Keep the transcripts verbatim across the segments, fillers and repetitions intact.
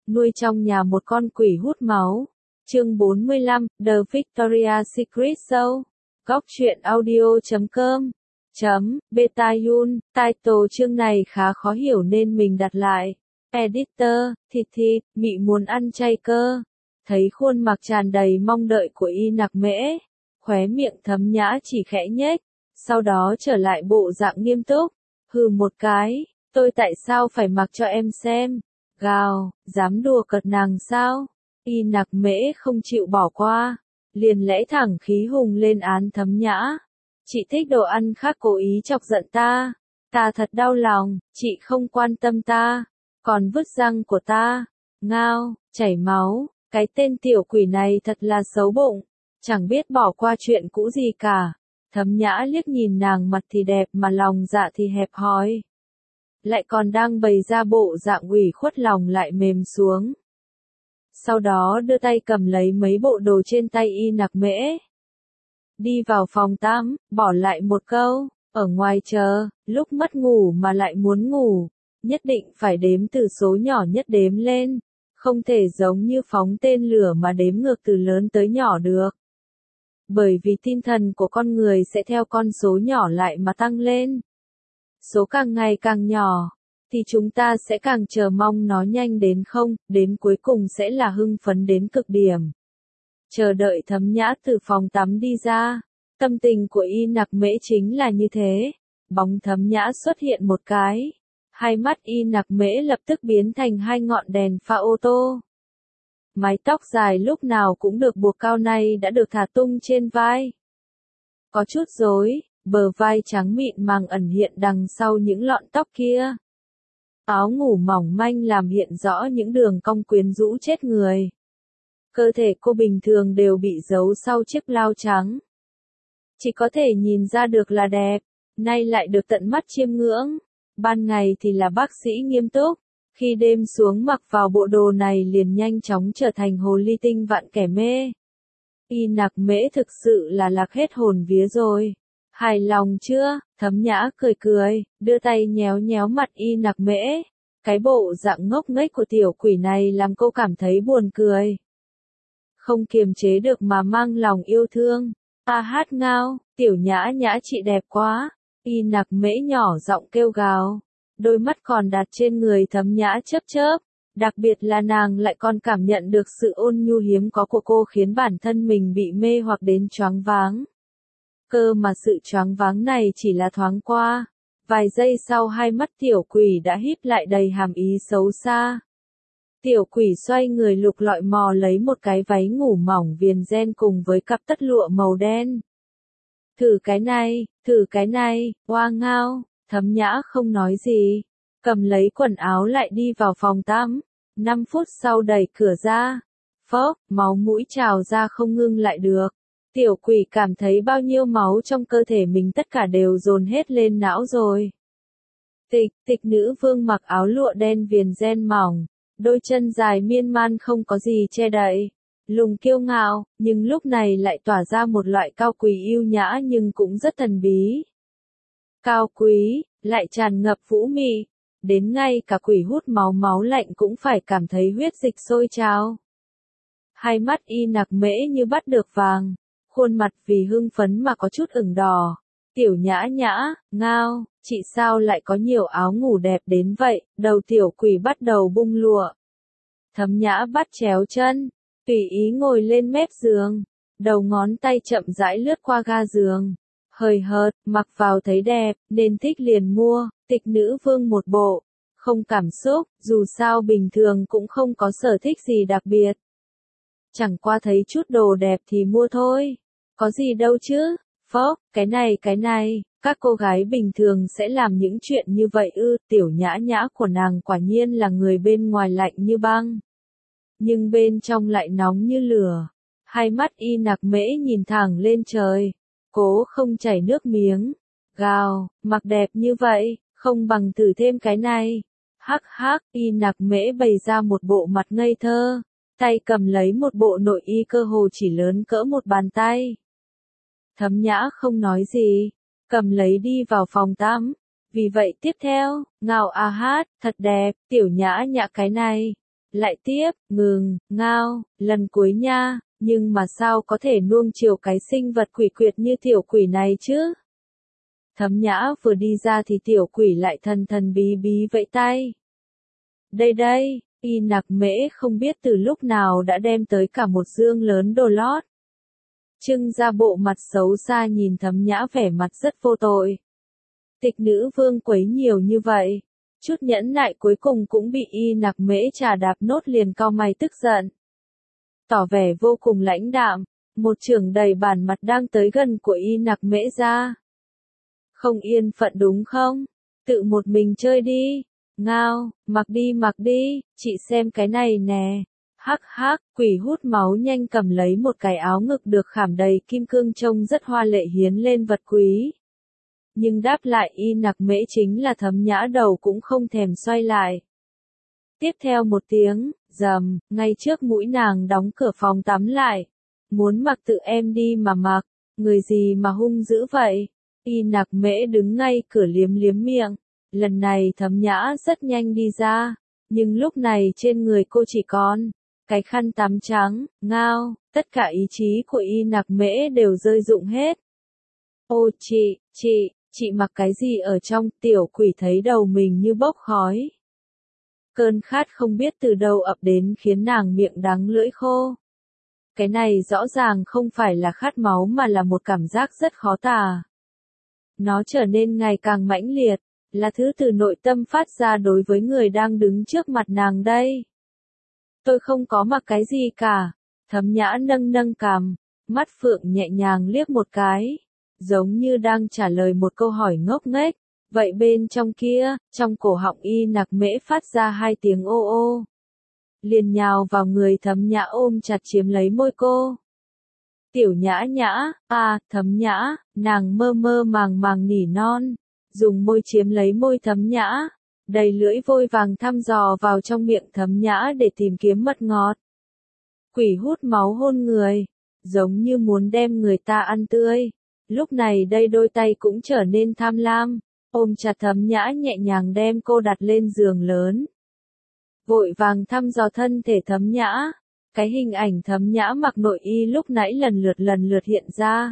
nuôi trong nhà một con quỷ hút máu. Chương bốn mươi lăm, The Victoria's Secret Show. Góc truyện audio chấm com. Chấm, Betayun, title chương này khá khó hiểu nên mình đặt lại. Editor, thịt thịt, mị muốn ăn chay cơ. Thấy khuôn mặt tràn đầy mong đợi của Y Nặc Mễ, khóe miệng Thấm Nhã chỉ khẽ nhếch, sau đó trở lại bộ dạng nghiêm túc, hừ một cái, tôi tại sao phải mặc cho em xem, gào, dám đùa cợt nàng sao? Y Nặc Mễ không chịu bỏ qua, liền lẽ thẳng khí hùng lên án Thấm Nhã. Chị thích đồ ăn khác cố ý chọc giận ta, ta thật đau lòng, chị không quan tâm ta, còn vứt răng của ta, ngao, chảy máu, cái tên tiểu quỷ này thật là xấu bụng, chẳng biết bỏ qua chuyện cũ gì cả. Thấm Nhã liếc nhìn nàng mặt thì đẹp mà lòng dạ thì hẹp hòi. Lại còn đang bày ra bộ dạng ủy khuất lòng lại mềm xuống. Sau đó đưa tay cầm lấy mấy bộ đồ trên tay Y Nặc Mễ. Đi vào phòng tắm, bỏ lại một câu, ở ngoài chờ, lúc mất ngủ mà lại muốn ngủ, nhất định phải đếm từ số nhỏ nhất đếm lên, không thể giống như phóng tên lửa mà đếm ngược từ lớn tới nhỏ được. Bởi vì tinh thần của con người sẽ theo con số nhỏ lại mà tăng lên. Số càng ngày càng nhỏ, thì chúng ta sẽ càng chờ mong nó nhanh đến không, đến cuối cùng sẽ là hưng phấn đến cực điểm. Chờ đợi Thấm Nhã từ phòng tắm đi ra, tâm tình của Y Nặc Mễ chính là như thế. Bóng Thấm Nhã xuất hiện một cái, hai mắt Y Nặc Mễ lập tức biến thành hai ngọn đèn pha ô tô. Mái tóc dài lúc nào cũng được buộc cao nay đã được thả tung trên vai. Có chút rối, bờ vai trắng mịn màng ẩn hiện đằng sau những lọn tóc kia. Áo ngủ mỏng manh làm hiện rõ những đường cong quyến rũ chết người. Cơ thể cô bình thường đều bị giấu sau chiếc blau trắng. Chỉ có thể nhìn ra được là đẹp, nay lại được tận mắt chiêm ngưỡng. Ban ngày thì là bác sĩ nghiêm túc, khi đêm xuống mặc vào bộ đồ này liền nhanh chóng trở thành hồ ly tinh vạn kẻ mê. Y Nặc Mễ thực sự là lạc hết hồn vía rồi. Hài lòng chưa? Thấm Nhã cười cười, đưa tay nhéo nhéo mặt Y Nặc Mễ. Cái bộ dạng ngốc nghếch của tiểu quỷ này làm cô cảm thấy buồn cười. Không kiềm chế được mà mang lòng yêu thương. A hát ngao, tiểu Nhã Nhã chị đẹp quá. Y Nặc Mễ nhỏ giọng kêu gào. Đôi mắt còn đặt trên người Thấm Nhã chớp chớp. Đặc biệt là nàng lại còn cảm nhận được sự ôn nhu hiếm có của cô khiến bản thân mình bị mê hoặc đến choáng váng. Cơ mà sự choáng váng này chỉ là thoáng qua. Vài giây sau hai mắt tiểu quỷ đã híp lại đầy hàm ý xấu xa. Tiểu quỷ xoay người lục lọi mò lấy một cái váy ngủ mỏng viền ren cùng với cặp tất lụa màu đen. Thử cái này, thử cái này, oa ngao, Thấm Nhã không nói gì. Cầm lấy quần áo lại đi vào phòng tắm. Năm phút sau đẩy cửa ra. Phốc, máu mũi trào ra không ngưng lại được. Tiểu quỷ cảm thấy bao nhiêu máu trong cơ thể mình tất cả đều dồn hết lên não rồi. Tịch, tịch nữ vương mặc áo lụa đen viền ren mỏng, đôi chân dài miên man không có gì che đậy, lùng kiêu ngạo, nhưng lúc này lại tỏa ra một loại cao quý yêu nhã nhưng cũng rất thần bí. Cao quý, lại tràn ngập vũ mị, đến ngay cả quỷ hút máu máu lạnh cũng phải cảm thấy huyết dịch sôi trào. Hai mắt Y Nặc Mễ như bắt được vàng. Khuôn mặt vì hưng phấn mà có chút ửng đỏ. Tiểu Nhã Nhã, ngao, chị sao lại có nhiều áo ngủ đẹp đến vậy? Đầu tiểu quỷ bắt đầu bung lụa. Thấm Nhã bắt chéo chân, tùy ý ngồi lên mép giường, đầu ngón tay chậm rãi lướt qua ga giường. Hời hợt, mặc vào thấy đẹp, nên thích liền mua, tịch nữ vương một bộ. Không cảm xúc, dù sao bình thường cũng không có sở thích gì đặc biệt. Chẳng qua thấy chút đồ đẹp thì mua thôi. Có gì đâu chứ, phốc, cái này cái này, các cô gái bình thường sẽ làm những chuyện như vậy ư, tiểu Nhã Nhã của nàng quả nhiên là người bên ngoài lạnh như băng. Nhưng bên trong lại nóng như lửa. Hai mắt Y Nặc Mễ nhìn thẳng lên trời, cố không chảy nước miếng. Gào, mặc đẹp như vậy, không bằng thử thêm cái này. Hắc hắc, Y Nặc Mễ bày ra một bộ mặt ngây thơ. Tay cầm lấy một bộ nội y cơ hồ chỉ lớn cỡ một bàn tay. Thấm Nhã không nói gì, cầm lấy đi vào phòng tắm. Vì vậy tiếp theo, ngào a hát, thật đẹp, tiểu Nhã Nhã cái này. Lại tiếp, ngừng, ngao, lần cuối nha, nhưng mà sao có thể nuông chiều cái sinh vật quỷ quyệt như tiểu quỷ này chứ? Thấm Nhã vừa đi ra thì tiểu quỷ lại thần thần bí bí vẫy tay. Đây đây, Y Nặc Mễ không biết từ lúc nào đã đem tới cả một dương lớn đồ lót. Trưng ra bộ mặt xấu xa nhìn Thấm Nhã vẻ mặt rất vô tội. Tịch nữ vương quấy nhiều như vậy, chút nhẫn nại cuối cùng cũng bị Y Nặc Mễ trà đạp nốt liền cau mày tức giận. Tỏ vẻ vô cùng lãnh đạm, một chưởng đầy bản mặt đang tới gần của Y Nặc Mễ ra. Không yên phận đúng không? Tự một mình chơi đi. Ngao, mặc đi mặc đi, chị xem cái này nè. Hắc hắc, quỷ hút máu nhanh cầm lấy một cái áo ngực được khảm đầy kim cương trông rất hoa lệ hiến lên vật quý. Nhưng đáp lại Y Nặc Mễ chính là Thấm Nhã đầu cũng không thèm xoay lại. Tiếp theo một tiếng, rầm, ngay trước mũi nàng đóng cửa phòng tắm lại. Muốn mặc tự em đi mà mặc, người gì mà hung dữ vậy? Y Nặc Mễ đứng ngay cửa liếm liếm miệng. Lần này Thấm Nhã rất nhanh đi ra, nhưng lúc này trên người cô chỉ còn cái khăn tắm trắng, ngao, tất cả ý chí của Y Nặc Mễ đều rơi rụng hết. Ô chị, chị, chị mặc cái gì ở trong? Tiểu quỷ thấy đầu mình như bốc khói. Cơn khát không biết từ đâu ập đến khiến nàng miệng đắng lưỡi khô. Cái này rõ ràng không phải là khát máu mà là một cảm giác rất khó tả. Nó trở nên ngày càng mãnh liệt, là thứ từ nội tâm phát ra đối với người đang đứng trước mặt nàng đây. Tôi không có mặc cái gì cả. Thấm Nhã nâng nâng cằm, mắt phượng nhẹ nhàng liếc một cái, giống như đang trả lời một câu hỏi ngốc nghếch. Vậy bên trong kia, trong cổ họng Y Nặc Mễ phát ra hai tiếng ô ô. Liền nhào vào người Thấm Nhã ôm chặt chiếm lấy môi cô. Tiểu Nhã Nhã, à, Thấm Nhã, nàng mơ mơ màng màng nỉ non, dùng môi chiếm lấy môi Thấm Nhã, đầy lưỡi vôi vàng thăm dò vào trong miệng Thấm Nhã để tìm kiếm mật ngọt. Quỷ hút máu hôn người, giống như muốn đem người ta ăn tươi. Lúc này đây đôi tay cũng trở nên tham lam, ôm chặt Thấm Nhã nhẹ nhàng đem cô đặt lên giường lớn. Vội vàng thăm dò thân thể Thấm Nhã, cái hình ảnh Thấm Nhã mặc nội y lúc nãy lần lượt lần lượt hiện ra.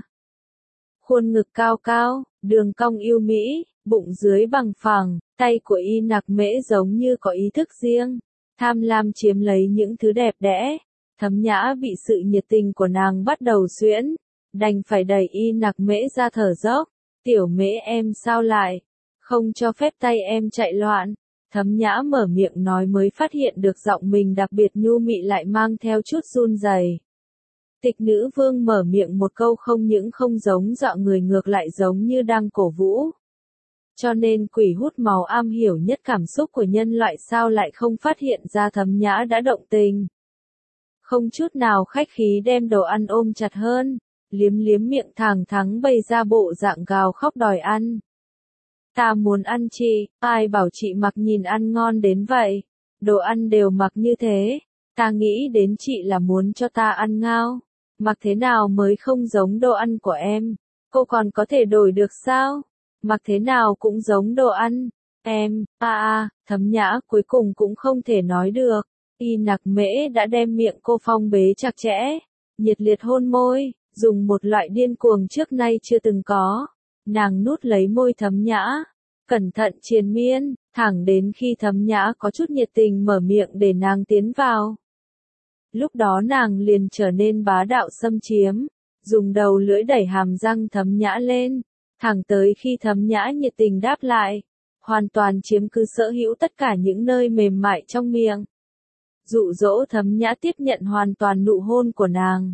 Khuôn ngực cao cao, đường cong yêu mỹ, bụng dưới bằng phẳng, tay của Y Nặc Mễ giống như có ý thức riêng, tham lam chiếm lấy những thứ đẹp đẽ. Thấm Nhã bị sự nhiệt tình của nàng bắt đầu xuyễn, đành phải đẩy Y Nặc Mễ ra thở dốc. Tiểu Mễ em sao lại, không cho phép tay em chạy loạn. Thấm Nhã mở miệng nói mới phát hiện được giọng mình đặc biệt nhu mị lại mang theo chút run rẩy. Tịch nữ vương mở miệng một câu không những không giống dọa người ngược lại giống như đang cổ vũ. Cho nên quỷ hút máu am hiểu nhất cảm xúc của nhân loại sao lại không phát hiện ra Thấm Nhã đã động tình. Không chút nào khách khí đem đồ ăn ôm chặt hơn, liếm liếm miệng thẳng thắn bày ra bộ dạng gào khóc đòi ăn. Ta muốn ăn chị, ai bảo chị mặc nhìn ăn ngon đến vậy, đồ ăn đều mặc như thế, ta nghĩ đến chị là muốn cho ta ăn ngao, mặc thế nào mới không giống đồ ăn của em, cô còn có thể đổi được sao, mặc thế nào cũng giống đồ ăn, em, a a, Thấm Nhã cuối cùng cũng không thể nói được, Y Nặc Mễ đã đem miệng cô phong bế chặt chẽ, nhiệt liệt hôn môi, dùng một loại điên cuồng trước nay chưa từng có. Nàng nút lấy môi Thấm Nhã, cẩn thận triền miên, thẳng đến khi Thấm Nhã có chút nhiệt tình mở miệng để nàng tiến vào. Lúc đó nàng liền trở nên bá đạo xâm chiếm, dùng đầu lưỡi đẩy hàm răng Thấm Nhã lên, thẳng tới khi Thấm Nhã nhiệt tình đáp lại, hoàn toàn chiếm cứ sở hữu tất cả những nơi mềm mại trong miệng. Dụ dỗ Thấm Nhã tiếp nhận hoàn toàn nụ hôn của nàng.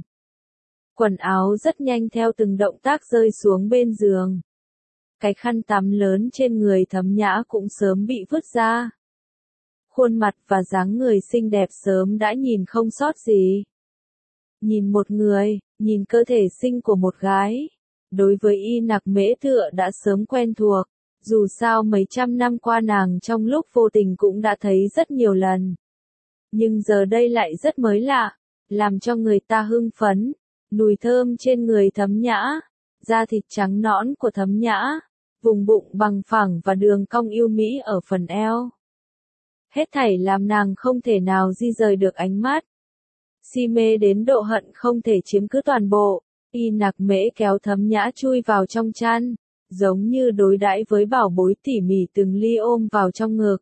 Quần áo rất nhanh theo từng động tác rơi xuống bên giường. Cái khăn tắm lớn trên người Thấm Nhã cũng sớm bị vứt ra. Khuôn mặt và dáng người xinh đẹp sớm đã nhìn không sót gì. Nhìn một người, nhìn cơ thể xinh của một gái. Đối với Y Nặc Mễ tựa đã sớm quen thuộc, dù sao mấy trăm năm qua nàng trong lúc vô tình cũng đã thấy rất nhiều lần. Nhưng giờ đây lại rất mới lạ, làm cho người ta hưng phấn. Mùi thơm trên người Thấm Nhã, da thịt trắng nõn của Thấm Nhã, vùng bụng bằng phẳng và đường cong yêu mỹ ở phần eo. Hết thảy làm nàng không thể nào di rời được ánh mắt. Si mê đến độ hận không thể chiếm cứ toàn bộ, Y Nặc Mễ kéo Thấm Nhã chui vào trong chăn, giống như đối đãi với bảo bối tỉ mỉ từng ly ôm vào trong ngực.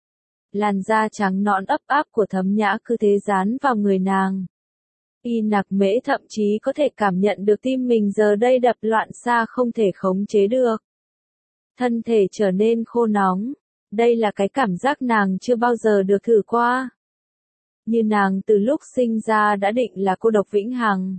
Làn da trắng nõn ấp áp của Thấm Nhã cứ thế dán vào người nàng. Y Nặc Mễ thậm chí có thể cảm nhận được tim mình giờ đây đập loạn xa không thể khống chế được. Thân thể trở nên khô nóng. Đây là cái cảm giác nàng chưa bao giờ được thử qua. Như nàng từ lúc sinh ra đã định là cô độc vĩnh hằng.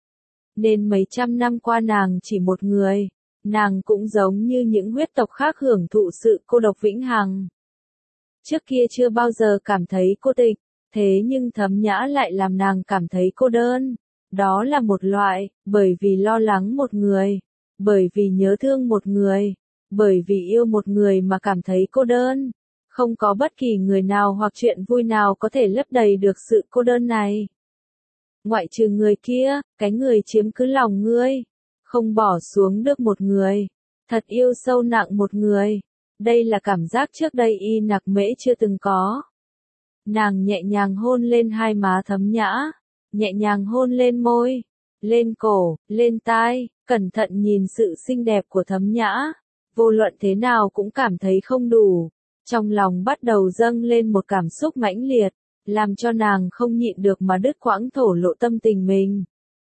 Nên mấy trăm năm qua nàng chỉ một người. Nàng cũng giống như những huyết tộc khác hưởng thụ sự cô độc vĩnh hằng. Trước kia chưa bao giờ cảm thấy cô tịch, thế nhưng Thấm Nhã lại làm nàng cảm thấy cô đơn. Đó là một loại, bởi vì lo lắng một người, bởi vì nhớ thương một người, bởi vì yêu một người mà cảm thấy cô đơn. Không có bất kỳ người nào hoặc chuyện vui nào có thể lấp đầy được sự cô đơn này. Ngoại trừ người kia, cái người chiếm cứ lòng ngươi, không bỏ xuống được một người, thật yêu sâu nặng một người. Đây là cảm giác trước đây Y Nặc Mễ chưa từng có. Nàng nhẹ nhàng hôn lên hai má Thấm Nhã, nhẹ nhàng hôn lên môi, lên cổ, lên tai, cẩn thận nhìn sự xinh đẹp của Thấm Nhã. Vô luận thế nào cũng cảm thấy không đủ. Trong lòng bắt đầu dâng lên một cảm xúc mãnh liệt, làm cho nàng không nhịn được mà đứt quãng thổ lộ tâm tình mình.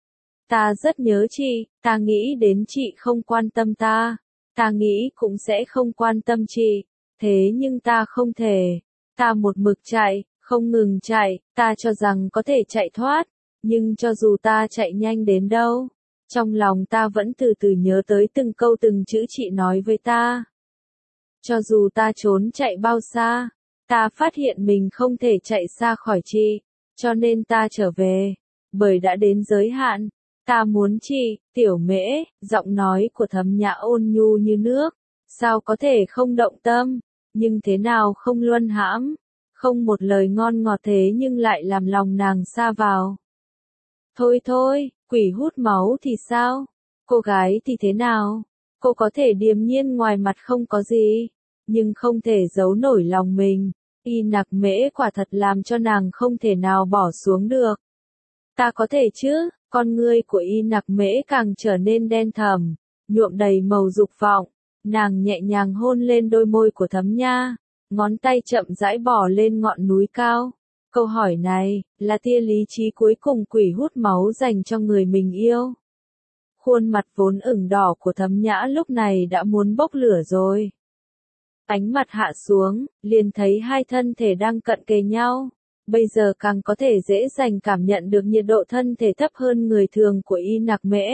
Ta rất nhớ chị, ta nghĩ đến chị không quan tâm ta, ta nghĩ cũng sẽ không quan tâm chị, thế nhưng ta không thể, ta một mực chạy, không ngừng chạy, ta cho rằng có thể chạy thoát, nhưng cho dù ta chạy nhanh đến đâu, trong lòng ta vẫn từ từ nhớ tới từng câu từng chữ chị nói với ta. Cho dù ta trốn chạy bao xa, ta phát hiện mình không thể chạy xa khỏi chị, cho nên ta trở về, bởi đã đến giới hạn, ta muốn chị, Tiểu Mễ, giọng nói của Thấm Nhã ôn nhu như nước, sao có thể không động tâm, nhưng thế nào không luân hãm, không một lời ngon ngọt thế nhưng lại làm lòng nàng sa vào. Thôi thôi, quỷ hút máu thì sao? Cô gái thì thế nào? Cô có thể điềm nhiên ngoài mặt không có gì, nhưng không thể giấu nổi lòng mình. Y Nặc Mễ quả thật làm cho nàng không thể nào bỏ xuống được. Ta có thể chứ? Con ngươi của Y Nặc Mễ càng trở nên đen thẳm, nhuộm đầy màu dục vọng. Nàng nhẹ nhàng hôn lên đôi môi của Thấm Nha, ngón tay chậm rãi bỏ lên ngọn núi cao. Câu hỏi này, là tia lý trí cuối cùng quỷ hút máu dành cho người mình yêu. Khuôn mặt vốn ửng đỏ của Thấm Nhã lúc này đã muốn bốc lửa rồi. Ánh mặt hạ xuống, liền thấy hai thân thể đang cận kề nhau. Bây giờ càng có thể dễ dàng cảm nhận được nhiệt độ thân thể thấp hơn người thường của Y Nặc Mễ.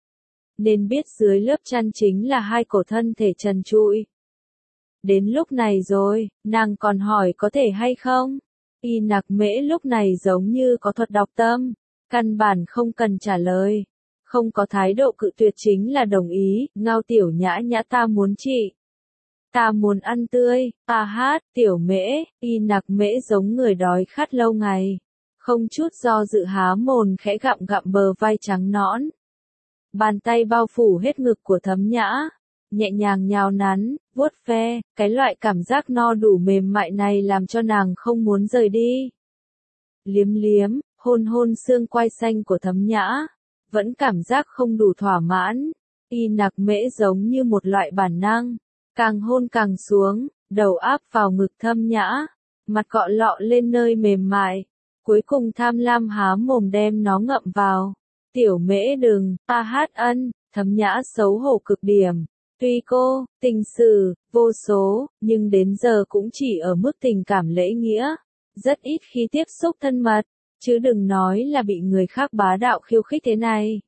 Nên biết dưới lớp chăn chính là hai cổ thân thể trần trụi. Đến lúc này rồi, nàng còn hỏi có thể hay không? Y Nặc Mễ lúc này giống như có thuật đọc tâm, căn bản không cần trả lời. Không có thái độ cự tuyệt chính là đồng ý, Ngao Tiểu Nhã Nhã ta muốn chị. Ta muốn ăn tươi, a hát, Tiểu Mễ, Y Nặc Mễ giống người đói khát lâu ngày. Không chút do dự há mồm khẽ gặm gặm bờ vai trắng nõn. Bàn tay bao phủ hết ngực của Thấm Nhã, nhẹ nhàng nhào nắn, vuốt ve, cái loại cảm giác no đủ mềm mại này làm cho nàng không muốn rời đi. Liếm liếm, hôn hôn xương quai xanh của Thấm Nhã, vẫn cảm giác không đủ thỏa mãn. Y Nặc Mễ giống như một loại bản năng, càng hôn càng xuống, đầu áp vào ngực Thấm Nhã, mặt cọ lọ lên nơi mềm mại, cuối cùng tham lam há mồm đem nó ngậm vào. Tiểu Mễ đừng, a hát ân, Thấm Nhã xấu hổ cực điểm. Tuy cô, tình sử, vô số, nhưng đến giờ cũng chỉ ở mức tình cảm lễ nghĩa, rất ít khi tiếp xúc thân mật, chứ đừng nói là bị người khác bá đạo khiêu khích thế này.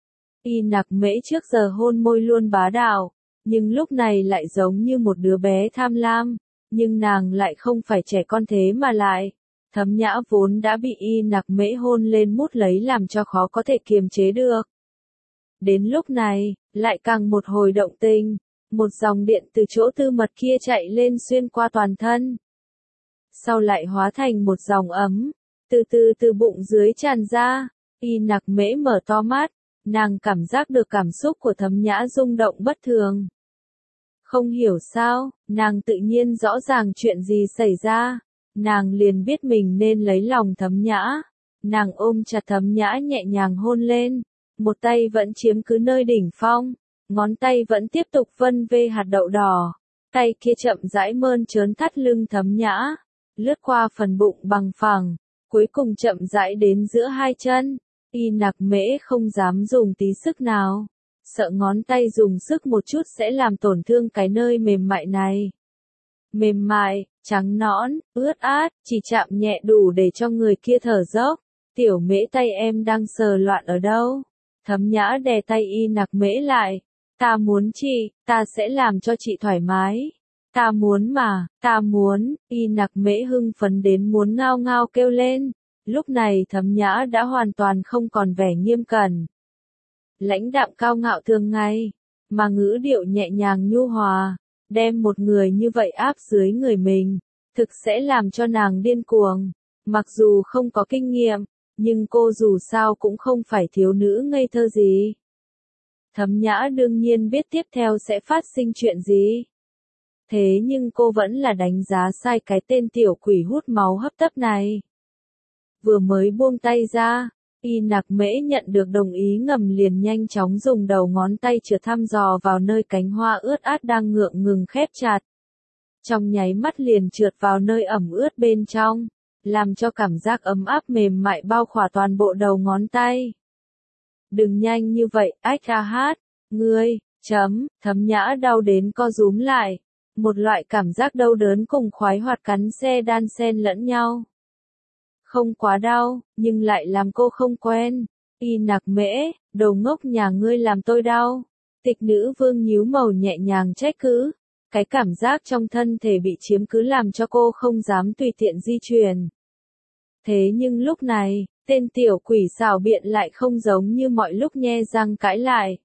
Y Nặc Mễ trước giờ hôn môi luôn bá đạo, nhưng lúc này lại giống như một đứa bé tham lam, nhưng nàng lại không phải trẻ con thế mà lại. Thấm Nhã vốn đã bị Y Nặc Mễ hôn lên mút lấy làm cho khó có thể kiềm chế được. Đến lúc này, lại càng một hồi động tình, một dòng điện từ chỗ tư mật kia chạy lên xuyên qua toàn thân. Sau lại hóa thành một dòng ấm, từ từ từ bụng dưới tràn ra. Y Nặc Mễ mở to mắt, nàng cảm giác được cảm xúc của Thấm Nhã rung động bất thường. Không hiểu sao, nàng tự nhiên rõ ràng chuyện gì xảy ra. nàng liền biết mình nên lấy lòng Thấm Nhã. Nàng ôm chặt Thấm Nhã nhẹ nhàng hôn lên, một tay vẫn chiếm cứ nơi đỉnh phong, ngón tay vẫn tiếp tục vân vê hạt đậu đỏ, tay kia chậm rãi mơn trớn thắt lưng Thấm Nhã, lướt qua phần bụng bằng phẳng, cuối cùng chậm rãi đến giữa hai chân. Y Nặc Mễ không dám dùng tí sức nào, sợ ngón tay dùng sức một chút sẽ làm tổn thương cái nơi mềm mại này. Mềm mại, trắng nõn, ướt át, chỉ chạm nhẹ đủ để cho người kia thở dốc. Tiểu Mễ, tay em đang sờ loạn ở đâu? Thấm Nhã đè tay Y Nặc Mễ lại. Ta muốn chị, ta sẽ làm cho chị thoải mái. Ta muốn mà, ta muốn. Y Nặc Mễ hưng phấn đến muốn ngao ngao kêu lên. Lúc này Thấm Nhã đã hoàn toàn không còn vẻ nghiêm cẩn, lãnh đạm cao ngạo thường ngày, mà ngữ điệu nhẹ nhàng nhu hòa, đem một người như vậy áp dưới người mình, thực sẽ làm cho nàng điên cuồng. Mặc dù không có kinh nghiệm, nhưng cô dù sao cũng không phải thiếu nữ ngây thơ gì. Thấm Nhã đương nhiên biết tiếp theo sẽ phát sinh chuyện gì. Thế nhưng cô vẫn là đánh giá sai cái tên tiểu quỷ hút máu hấp tấp này. Vừa mới buông tay ra, Y Nặc Mễ nhận được đồng ý ngầm liền nhanh chóng dùng đầu ngón tay chừa thăm dò vào nơi cánh hoa ướt át đang ngượng ngừng khép chặt. Trong nháy mắt liền trượt vào nơi ẩm ướt bên trong, làm cho cảm giác ấm áp mềm mại bao khỏa toàn bộ đầu ngón tay. Đừng nhanh như vậy, ách a hát, ngươi, chấm, Thấm Nhã đau đến co rúm lại. Một loại cảm giác đau đớn cùng khoái hoạt cắn xe đan xen lẫn nhau. Không quá đau, nhưng lại làm cô không quen. Y Nặc Mễ, đồ ngốc nhà ngươi làm tôi đau. Tịch nữ vương nhíu màu nhẹ nhàng trách cứ. Cái cảm giác trong thân thể bị chiếm cứ làm cho cô không dám tùy tiện di chuyển. Thế nhưng lúc này, tên tiểu quỷ xảo biện lại không giống như mọi lúc nhe răng cãi lại.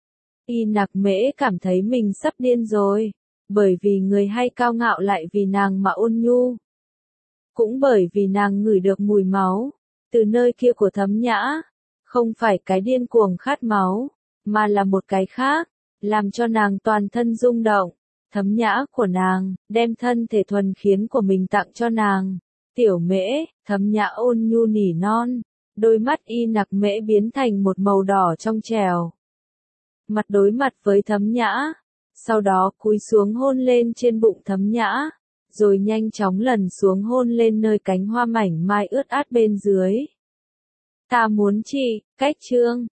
Y Nặc Mễ cảm thấy mình sắp điên rồi, bởi vì người hay cao ngạo lại vì nàng mà ôn nhu. Cũng bởi vì nàng ngửi được mùi máu, từ nơi kia của Thấm Nhã, không phải cái điên cuồng khát máu, mà là một cái khác, làm cho nàng toàn thân rung động. Thấm Nhã của nàng, đem thân thể thuần khiết của mình tặng cho nàng. Tiểu Mễ, Thấm Nhã ôn nhu nỉ non, đôi mắt Y Nặc Mễ biến thành một màu đỏ trong trẻo. Mặt đối mặt với Thấm Nhã, sau đó cúi xuống hôn lên trên bụng Thấm Nhã, rồi nhanh chóng lần xuống hôn lên nơi cánh hoa mảnh mai ướt át bên dưới. Ta muốn chị, cách chương.